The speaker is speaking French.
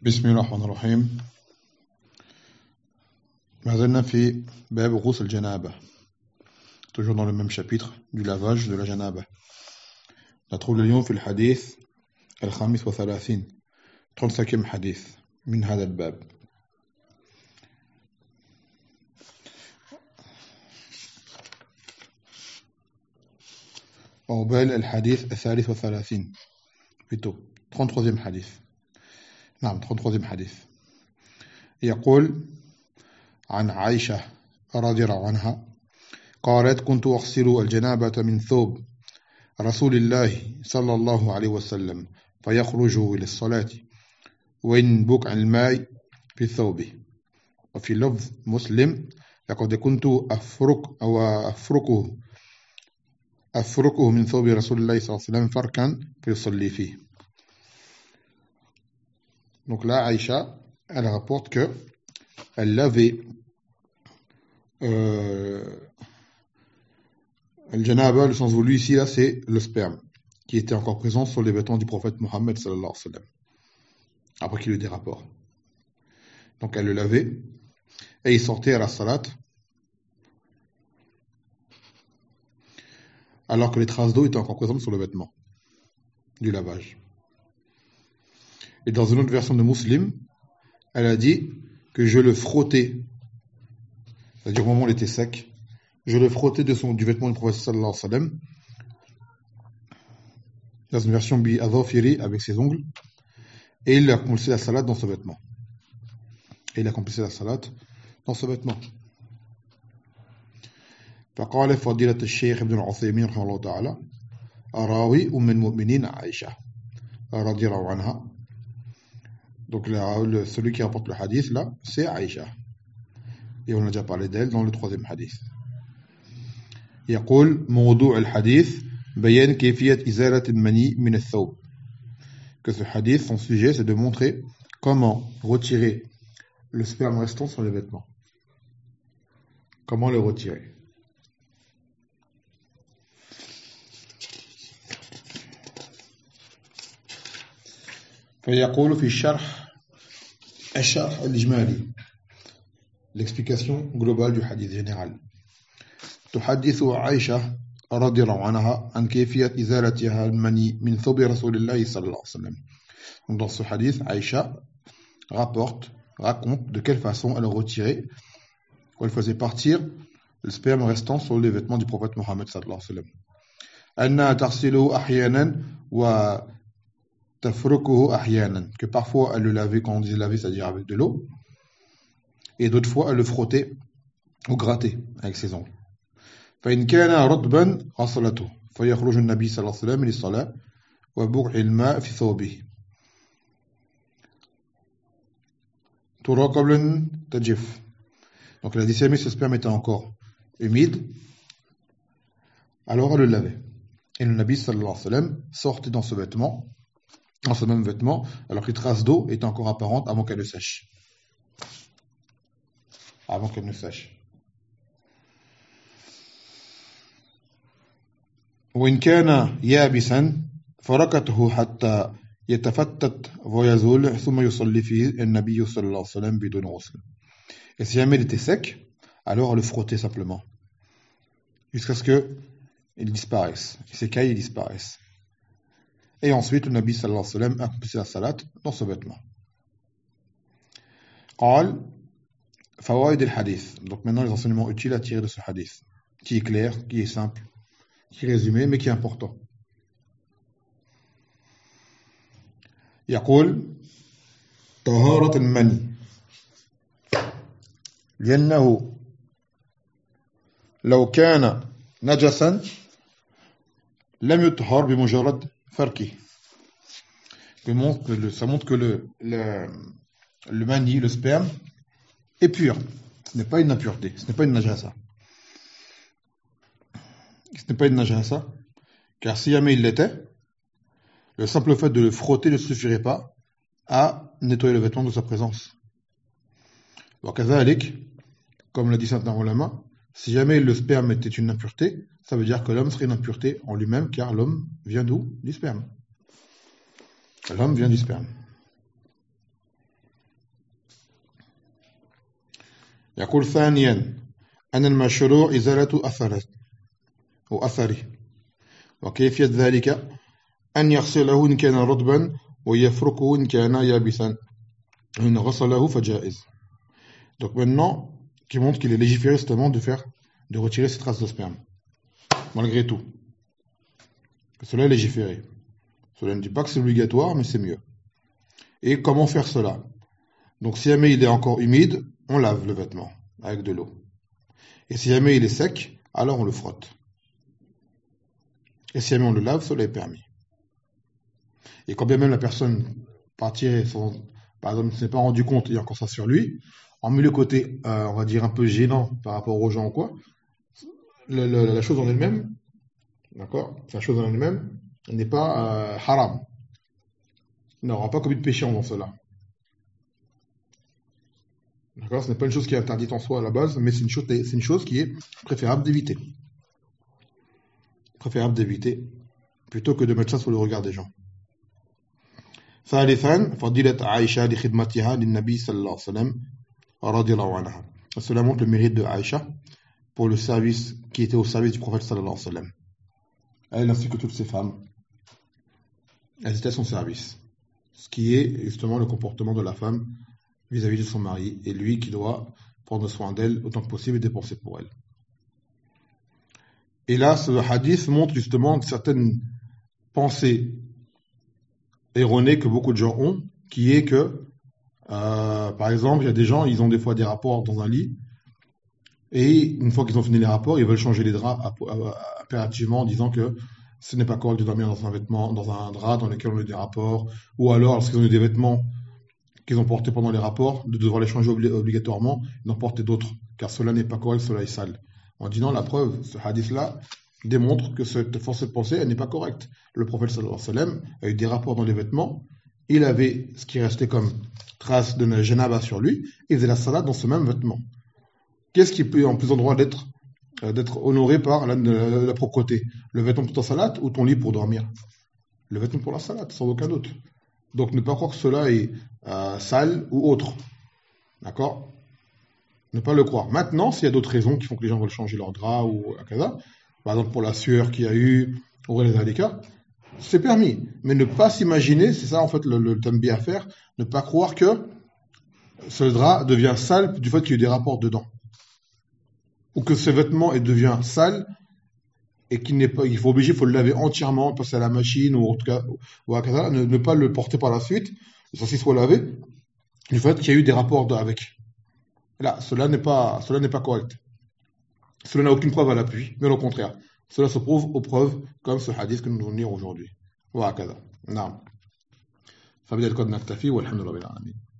بسم الله الرحمن الرحيم. ما زلنا في باب غسل الجنابة, toujours dans le même chapitre du lavage de la janaba. نتروب اليوم في الحديث الخامس وثلاثين 35e حديث من هذا الباب. عقبال الحديث الثالث وثلاثين plutôt 33e حديث. نعم 33e حديث. يقول عن عائشة رضي الله عنها قالت كنت أغسل الجنابة من ثوب رسول الله صلى الله عليه وسلم فيخرج إلى الصلاة وإن بقع الماء في ثوبه. وفي لفظ مسلم لقد كنت أفركه من ثوب رسول الله صلى الله عليه وسلم فركا فيصلي فيه. Donc là, Aïcha, elle rapporte que elle lavait le janaba, le sens voulu ici, là, c'est le sperme qui était encore présent sur les vêtements du prophète Mohammed sallallahu alayhi wa sallam, après qu'il ait eu des rapports. Donc elle le lavait et il sortait à la salat alors que les traces d'eau étaient encore présentes sur le vêtement du lavage. Et dans une autre version de Muslim, elle a dit que je le frottais, c'est-à-dire au moment où il était sec, je le frottais du vêtement du prophète sallallahu alayhi wa sallam, dans une version bi adhafiri avec ses ongles, et il accomplissait la salade dans ce vêtement. فقال فضيلة الشيخ ابن العثيمين رحمه الله تعالى أراوي أم المؤمنين عائشة رضي الله عنها. Donc celui qui rapporte le hadith là, c'est Aïcha. Et on a déjà parlé d'elle dans le troisième hadith. يقول موضوع الحديث بيان كيفية إزالة المني من الثوب. Que ce hadith, son sujet, c'est de montrer comment retirer le sperme restant sur les vêtements. Comment le retirer. فيقول في الشرح الإجمالي, l'explication globale du hadith général. تحدث عائشة رضي الله عنها عن كيفية إزالتها المني من ثوب رسول الله صلى الله عليه وسلم. Donc dans ce hadith, Aïcha raconte de quelle façon elle retirait, ou elle faisait partir le sperme restant sur les vêtements du prophète Mohammed sallallahu alayhi wa sallam. أنها تغسله أحيانا وتفركه أحيانا, que parfois elle le lavait, quand on dit laver, c'est-à-dire avec de l'eau, et d'autres fois elle le frottait ou grattait avec ses ongles. فإن كان رطبا غسلته فيخرج النبي صلى الله عليه وسلم للصلاة وبقع الماء في ثوبه ترى قبل أن تجف. Donc elle a dit si ce sperme était encore humide, alors elle le lavait. Et le Nabi sallallahu alayhi wa sallam sortait dans ce même vêtement, alors que les traces d'eau étaient encore apparentes avant qu'elle ne sèche. وإن كان يابسا فركته حتى يتفتت ويزول ثم يصلي فيه النبي صلى الله عليه وسلم بدون غسل. Et si jamais il était sec, alors le frotter simplement jusqu'à ce que il disparaisse, ses cailles disparaissent. Et ensuite le Nabi sallallahu alayhi wa sallam accomplissait la salat dans ce vêtement. قال فوائد الحديث. Donc maintenant les enseignements utiles à tirer de ce hadith, qui est clair, qui est simple, qui est résumé, mais qui est important. يقول طهارة المني لأنه لو كان نجسا لم يطهر بمجرد فركه. Ça montre que le mani, le sperme, est pur. Ce n'est pas une impureté, ce n'est pas une najasa. Ce n'est pas une najasa, car si jamais il l'était, le simple fait de le frotter ne suffirait pas à nettoyer le vêtement de sa présence. وكذلك, comme l'a dit certains ulama, si jamais le sperme était une impureté, ça veut dire que l'homme serait une impureté en lui-même, car l'homme vient d'où? Du sperme. L'homme vient du sperme. يقول ثانيا أن المشروع إزالة أثره أو أثره وكيفية ذلك أن يغسله إن كان رطبا ويفركه إن كان يابسا إن غسله فجائز. Donc maintenant, qui montre qu'il est légiféré justement de retirer ces traces de sperme, malgré tout. Cela est légiféré. Cela ne dit pas que c'est obligatoire, mais c'est mieux. Et comment faire cela? Donc si jamais il est encore humide, on lave le vêtement avec de l'eau. Et si jamais il est sec, alors on le frotte. Et si jamais on le lave, cela est permis. Et quand bien même la personne partirait, par exemple, ne s'est pas rendu compte, il y a encore ça sur lui, en met le côté, on va dire, un peu gênant par rapport aux gens ou quoi, la chose en elle-même, d'accord, la chose en elle-même n'est pas haram. Il n'aura pas commis de péché en cela. D'accord, ce n'est pas une chose qui est interdite en soi à la base, mais c'est une chose qui est préférable d'éviter. Préférable d'éviter, plutôt que de mettre ça sous le regard des gens. ثالثا فضيلة عائشة لخدمتها للنبي صلى الله عليه وسلم رضي الله عنها. Cela montre le mérite de Aïcha pour le service qui était au service du prophète sallallahu alayhi wa sallam. Elle ainsi que toutes ses femmes, elles étaient à son service. Ce qui est justement le comportement de la femme vis-à-vis de son mari, et lui qui doit prendre soin d'elle autant que possible et dépenser pour elle. Et là, ce hadith montre justement certaines pensées erronées que beaucoup de gens ont, qui est que, par exemple, il y a des gens, ils ont des fois des rapports dans un lit, et une fois qu'ils ont fini les rapports, ils veulent changer les draps impérativement en disant que ce n'est pas correct de dormir dans un vêtement, dans un drap dans lequel on a des rapports, ou alors lorsqu'ils ont eu des vêtements qu'ils ont portés pendant les rapports, de devoir les changer obligatoirement, d'en porter d'autres, car cela n'est pas correct, cela est sale. En disant la preuve, ce hadith-là démontre que cette force de pensée, elle n'est pas correcte. Le prophète sallallahu alayhi wa sallam a eu des rapports dans les vêtements, il avait ce qui restait comme trace de janaba sur lui, et il faisait la salade dans ce même vêtement. Qu'est-ce qui peut en plus en droit d'être honoré par la propreté? Le vêtement pour ta salade ou ton lit pour dormir? Le vêtement pour la salade, sans aucun doute. Donc ne pas croire que cela est sale ou autre. D'accord? Ne pas le croire. Maintenant, s'il y a d'autres raisons qui font que les gens veulent changer leur drap ou à casa, par exemple pour la sueur qu'il y a eu, ou les alékas, c'est permis. Mais ne pas s'imaginer, c'est ça en fait le tambi à faire, ne pas croire que ce drap devient sale du fait qu'il y a eu des rapports dedans. Ou que ce vêtement devient sale et qu'il faut le laver entièrement, passer à la machine ou en tout cas ou à casa, ne pas le porter par la suite, censé soit lavé, du fait qu'il y a eu des rapports avec. Là, cela n'est pas correct. Cela n'a aucune preuve à l'appui, mais au contraire. Cela se prouve aux preuves, comme ce hadith que nous allons lire aujourd'hui. Wa hakada. Naam. Fabida al-Qad naktafi, walhamdulillah rabbil alamin.